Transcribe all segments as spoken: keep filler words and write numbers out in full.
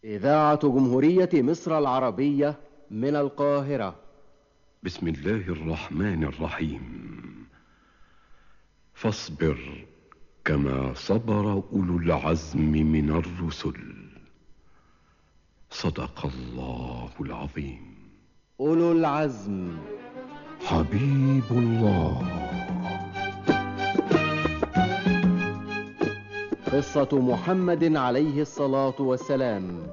إذاعة جمهورية مصر العربية من القاهرة. بسم الله الرحمن الرحيم. فاصبر كما صبر أولو العزم من الرسل. صدق الله العظيم. أولو العزم. حبيب الله. قصة محمد عليه الصلاة والسلام.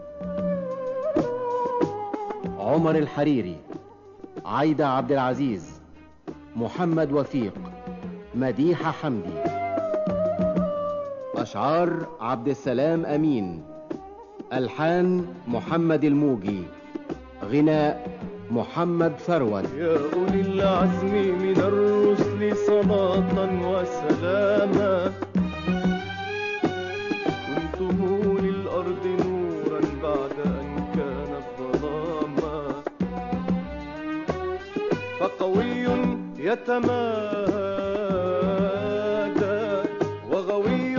عمر الحريري، عايدة عبد العزيز، محمد وفيق، مديحة حمدي. أشعار عبد السلام أمين، ألحان محمد الموجي، غناء محمد ثروت. يا أولي العزم من الرسل صلاة وسلاما، كنتم للأرض نورا بعد أن كانت ظلاما، فقوي يتمادى وغوي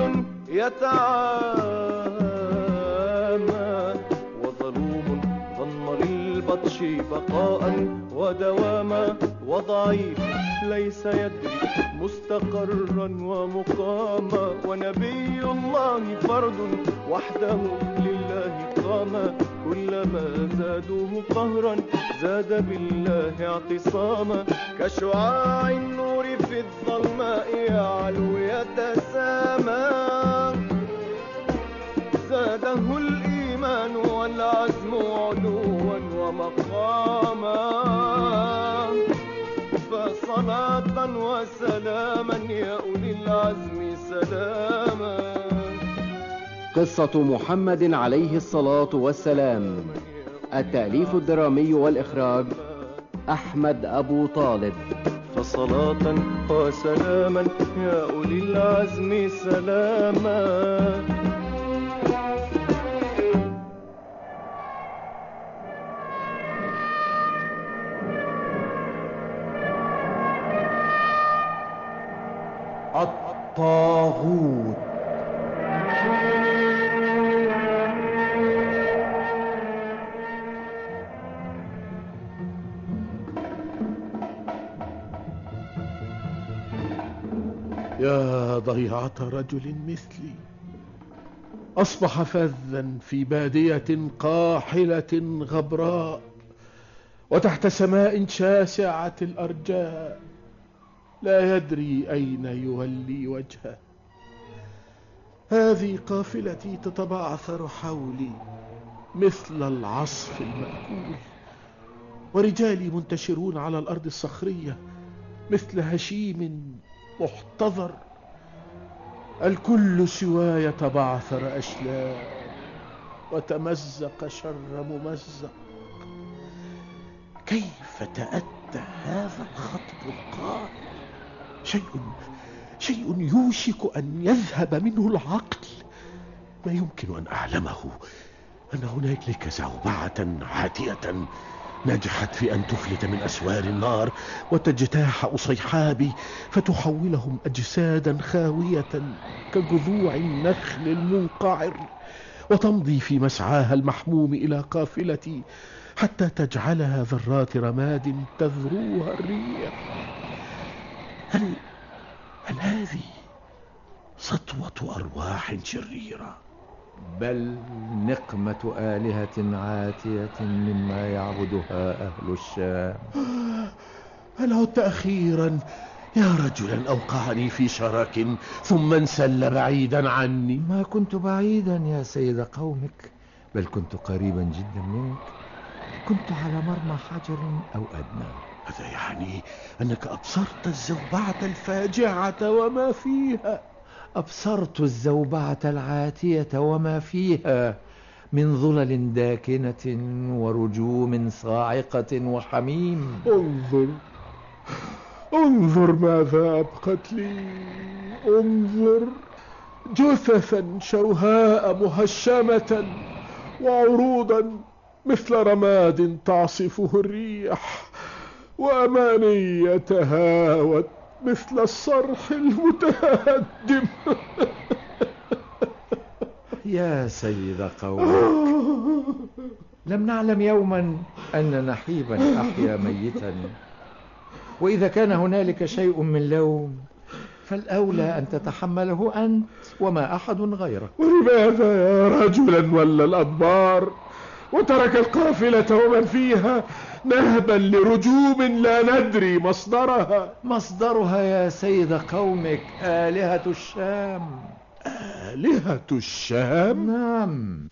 يتعامى، وظلوم ظن للبطش بقاء ودواما، وضعيف ليس يدري مستقرا ومقاما، ونبي الله فرد وحده لله قاما، كلما زادوه قهرا زاد بالله اعتصاما، كشعاع النور في الظلماء يعلو يتسامى، زاده الإيمان والعزم علوا ومقاما، فصلاة وسلاما يا أولي العزم سلاما. قصة محمد عليه الصلاة والسلام. التأليف الدرامي والإخراج أحمد أبو طالب. فصلاة وسلاما يا أولي العزم سلاما. الطاغوت. يا ضيعة رجل مثلي، أصبح فذا في بادية قاحلة غبراء، وتحت سماء شاسعة الأرجاء، لا يدري أين يولي وجهه. هذه قافلتي تتبعثر حولي مثل العصف المأكول، ورجالي منتشرون على الأرض الصخرية مثل هشيم محتضر، الكل سواي يتبعثر أشلاء وتمزق شر ممزق. كيف تأتى هذا الخطب القائل؟ شيء شيء يوشك أن يذهب منه العقل. ما يمكن أن أعلمه أن هنالك زوبعة عاتية نجحت في أن تفلت من أسوار النار وتجتاح أصيحابي فتحولهم أجسادا خاوية كجذوع النخل المنقعر، وتمضي في مسعاها المحموم إلى قافلتي حتى تجعلها ذرات رماد تذروها الريح. هل هل هذه سطوة أرواح شريرة؟ بل نقمة آلهة عاتية مما يعبدها أهل الشام. هل عدت أخيرا يا رجلا أوقعني في شراك ثم انسل بعيدا عني؟ ما كنت بعيدا يا سيد قومك، بل كنت قريبا جدا منك. كنت على مرمى حجر أو أدنى. هذا يعني أنك أبصرت الزوبعة الفاجعة وما فيها. أبصرت الزوبعة العاتية وما فيها من ظلل داكنة ورجوم صاعقة وحميم. انظر انظر ماذا أبقت لي. انظر جثثا شوهاء مهشمة وعروضا مثل رماد تعصفه الريح، وأماني تهاوت مثل الصرح المتهدم. يا سيد قومك، لم نعلم يوما أن نحيبا أحيا ميتا، وإذا كان هنالك شيء من لوم فالأولى أن تتحمله أنت وما أحد غيرك. ولماذا يا رجلا ولا الأدبار وترك القافلة ومن فيها نهبا لرجوم لا ندري مصدرها؟ مصدرها يا سيد قومك آلهة الشام. آلهة الشام؟ نعم.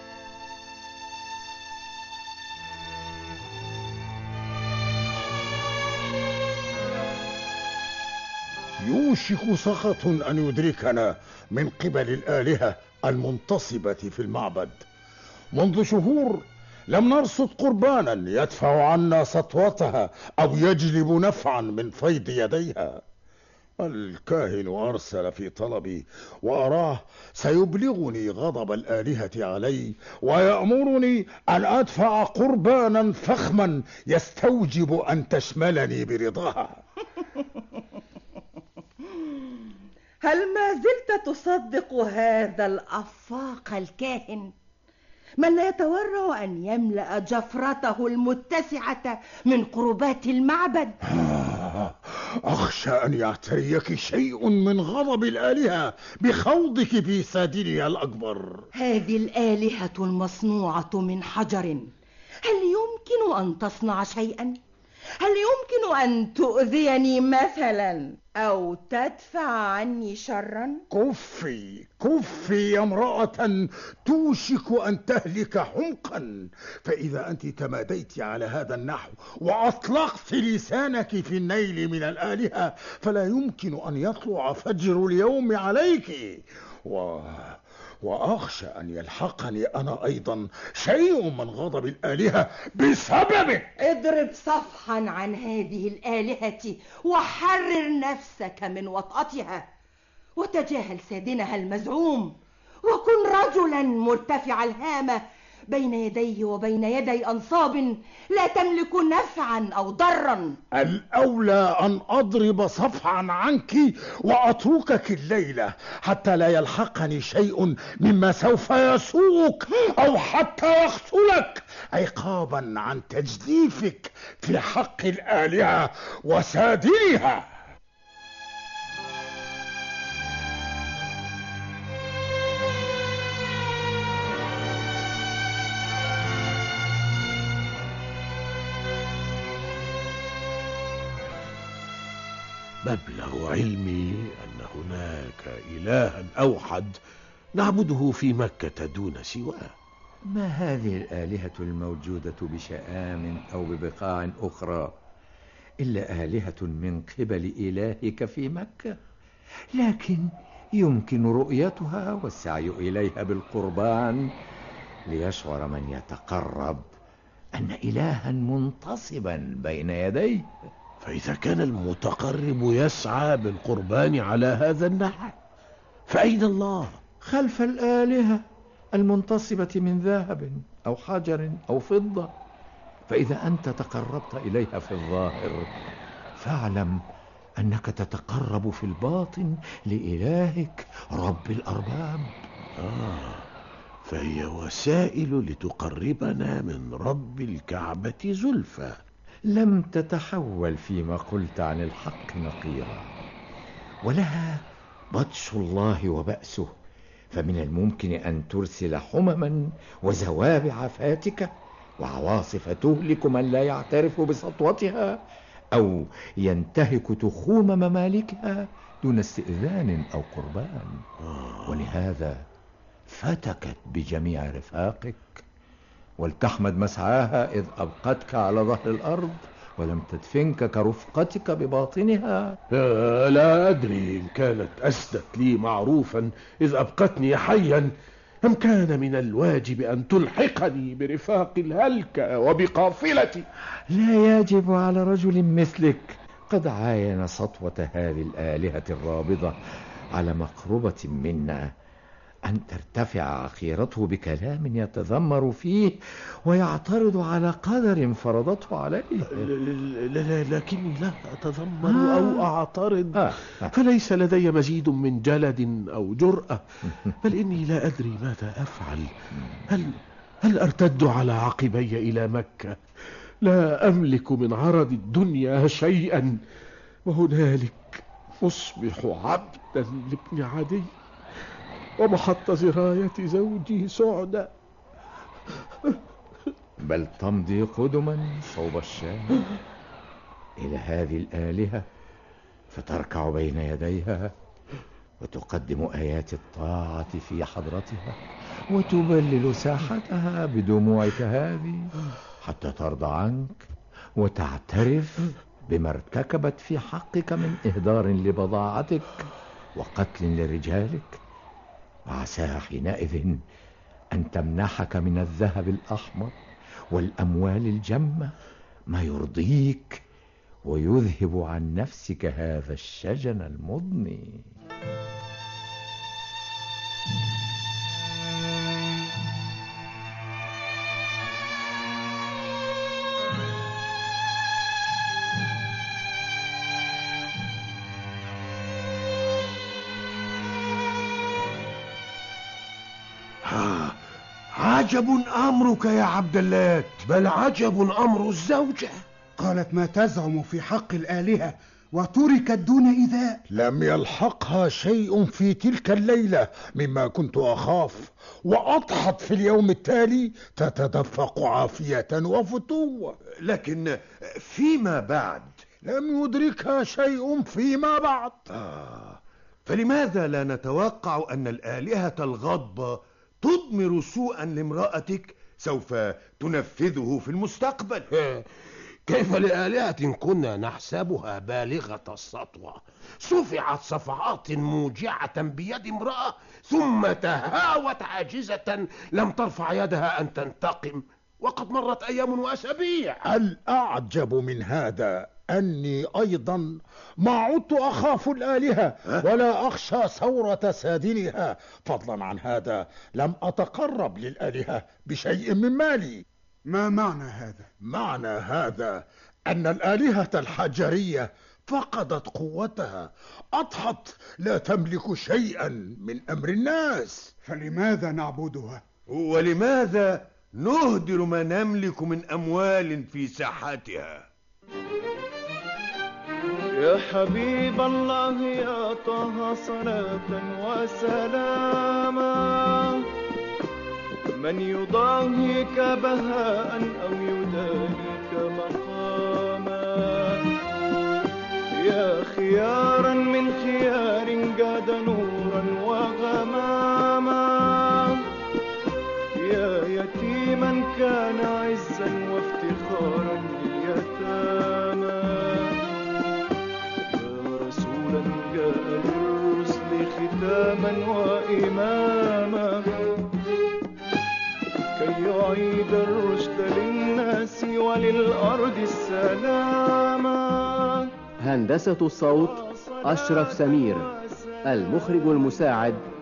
يوشك سخط أن يدركنا من قبل الآلهة المنتصبة في المعبد. منذ شهور لم نرصد قربانا يدفع عنا سطوتها أو يجلب نفعا من فيض يديها. الكاهن أرسل في طلبي وأراه سيبلغني غضب الآلهة علي ويأمرني أن أدفع قربانا فخما يستوجب أن تشملني برضاها. هل ما زلت تصدق هذا الأفاق الكاهن من لا يتورع أن يملأ جفرته المتسعة من قربات المعبد؟ أخشى أن يعتريك شيء من غضب الآلهة بخوضك في سادنها الأكبر. هذه الآلهة المصنوعة من حجر هل يمكن أن تصنع شيئا؟ هل يمكن أن تؤذيني مثلا أو تدفع عني شرا؟ كفي كفي يا امرأة توشك أن تهلك حمقا، فإذا أنت تماديت على هذا النحو وأطلقت لسانك في النيل من الآلهة فلا يمكن أن يطلع فجر اليوم عليك، و... وأخشى أن يلحقني أنا أيضا شيء من غضب الآلهة بسببك. اضرب صفحا عن هذه الآلهة وحرر نفسك من وطأتها وتجاهل سادنها المزعوم، وكن رجلا مرتفع الهامة بين يديه وبين يدي أنصاب لا تملك نفعا أو ضرا. الأولى أن أضرب صفحا عنك وأتركك الليلة حتى لا يلحقني شيء مما سوف يسوءك أو حتى يقتلك عقابا عن تجديفك في حق الآلهة وسادنها. مبلغ علمي أن هناك إلها أوحد نعبده في مكة دون سواه. ما هذه الآلهة الموجودة بشآم أو ببقاع أخرى إلا آلهة من قبل إلهك في مكة، لكن يمكن رؤيتها والسعي إليها بالقربان ليشعر من يتقرب أن إلها منتصبا بين يديه. فإذا كان المتقرب يسعى بالقربان على هذا النحو فأين الله؟ خلف الآلهة المنتصبة من ذهب أو حجر أو فضة. فإذا أنت تقربت إليها في الظاهر فاعلم أنك تتقرب في الباطن لإلهك رب الأرباب. آه فهي وسائل لتقربنا من رب الكعبة زلفى. لم تتحول فيما قلت عن الحق نقيرا، ولها بطش الله وبأسه، فمن الممكن أن ترسل حمما وزوابع فاتكة وعواصف تهلك من لا يعترف بسطوتها، أو ينتهك تخوم ممالكها دون استئذان أو قربان. ولهذا فتكت بجميع رفاقك، ولتحمد مسعاها إذ أبقتك على ظهر الأرض ولم تدفنك كرفقتك بباطنها. لا أدري إن كانت أسدت لي معروفا إذ أبقتني حيا أم كان من الواجب أن تلحقني برفاق الهلكة وبقافلتي. لا يجب على رجل مثلك قد عاين سطوة هذه الآلهة الرابضة على مقربة منا أن ترتفع خيرته بكلام يتذمر فيه ويعترض على قدر فرضته عليه. لا لا لكني لا أتذمر أو أعترض، آه. آه. فليس لدي مزيد من جلد أو جرأة، بل إني لا أدري ماذا أفعل. هل هل أرتد على عقبي إلى مكة؟ لا أملك من عرض الدنيا شيئا، وهنالك أصبح عبدا لابن عدي ومحط زراية زوجي سعدة. بل تمضي قدما صوب الشام إلى هذه الآلهة، فتركع بين يديها وتقدم آيات الطاعة في حضرتها، وتبلل ساحتها بدموعك هذه حتى ترضى عنك وتعترف بما ارتكبت في حقك من إهدار لبضاعتك وقتل لرجالك. وعساها حينئذ أن تمنحك من الذهب الأحمر والأموال الجمة ما يرضيك ويذهب عن نفسك هذا الشجن المضني. عجب أمرك يا عبد اللات. بل عجب أمر الزوجة. قالت ما تزعم في حق الآلهة وتركت دون إيذاء. لم يلحقها شيء في تلك الليلة مما كنت أخاف، وأضحت في اليوم التالي تتدفق عافية وفتوة. لكن فيما بعد لم يدركها شيء فيما بعد. آه فلماذا لا نتوقع أن الآلهة الغضبة تضمر سوءا لامرأتك سوف تنفذه في المستقبل؟ كيف لآلهة كنا نحسبها بالغة السطوة صفعت صفعات موجعة بيد امرأة ثم تهاوت عاجزة لم ترفع يدها أن تنتقم، وقد مرت أيام وأسابيع. الأعجب من هذا أني أيضا ما عدت أخاف الآلهة ولا أخشى ثورة سادنها، فضلا عن هذا لم أتقرب للآلهة بشيء من مالي. ما معنى هذا؟ معنى هذا أن الآلهة الحجرية فقدت قوتها، أضحت لا تملك شيئا من أمر الناس. فلماذا نعبدها؟ ولماذا نهدر ما نملك من أموال في ساحاتها؟ يا حبيب الله يا طه صلاة وسلاما، من يضاهيك بهاء أو يدانيك مقاما، يا خيارا من خيار جاد نورا وغماما، يا يتيما كان عزا وافتخارا لليتامى، يا رسولا جاء للرسل ختاما وإماما، كي يعيد الرشد للناس وللأرض السلاما. هندسة الصوت أشرف سمير، المخرج المساعد